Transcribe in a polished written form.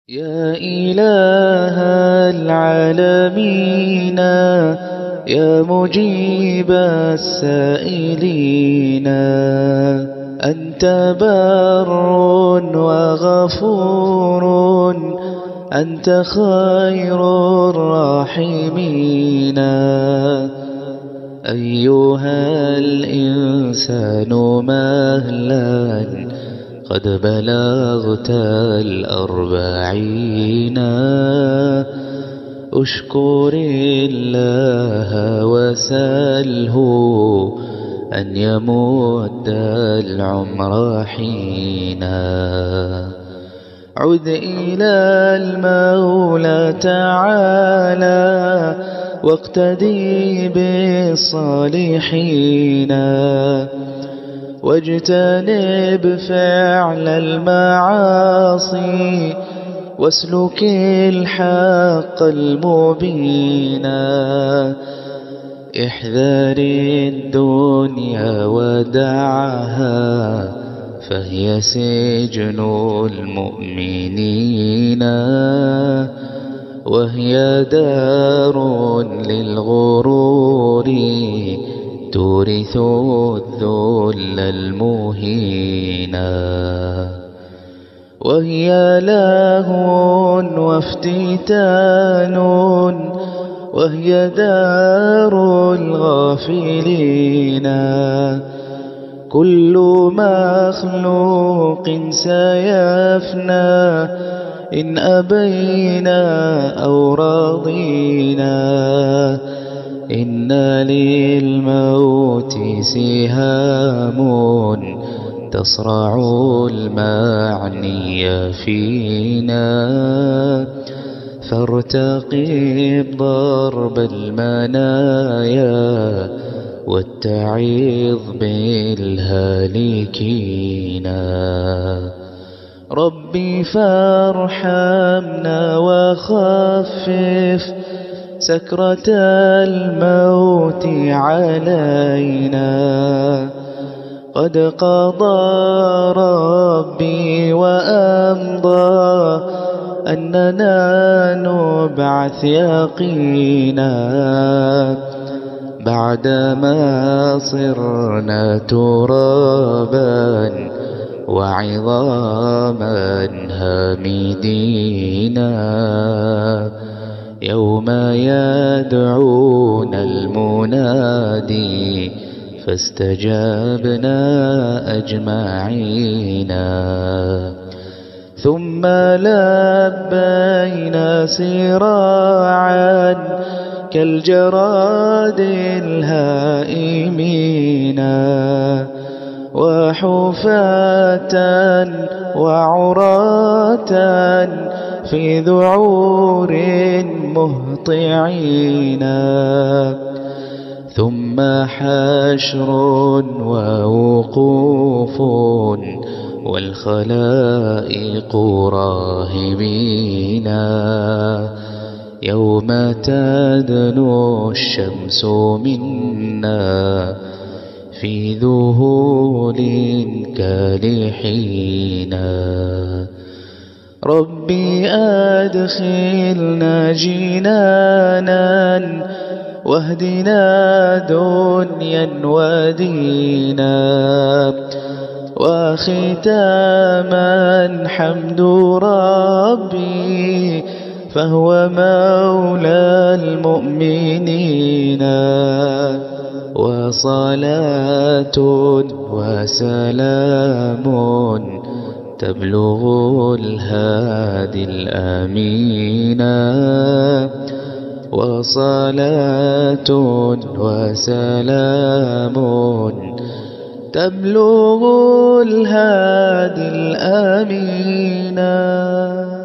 يا إله العالمين يا مجيب السائلين أنت بر وغفور أنت خير الراحمين أيها الإنسان مهلا قد بلغت 40 أشكر الله وسله أن يمد العمر حينا عد إلى المولى تعالى واقتدي بالصالحين واجتنب فعل المعاصي واسلك الحق المبين احذر الدنيا ودعها فهي سجن المؤمنين وهي دار للغرور تورث الذل المهينا وهي لهو وافتتان وهي دار الغافلين كل مخلوق سيفنى إن أبينا أو رضينا إن للموت سهام تصرع المعني فينا فارتقب ضرب المنايا واتعظ بالهالكين ربي فارحمنا وخفف سكرة الموت علينا قد قضى ربي وأمضى أننا نبعث يقينا بعدما صرنا ترابا وعظاما هامدينا يوم يدعون المنادي فاستجابنا أجمعين ثم لبينا سراعا كالجراد الهائمين وحفاة وعراة في ذعور مهطعين ثم حشر ووقوف والخلائق راهبين يوم تدنو الشمس منا في ذهول كالحين ربي أدخلنا جنانا واهدنا دنيا ودينا وختاما حمد ربي فهو مولى المؤمنين وصلاة وسلام تبلغ الهادي الأمين وصلاة وسلام تبلغ الهادي الأمين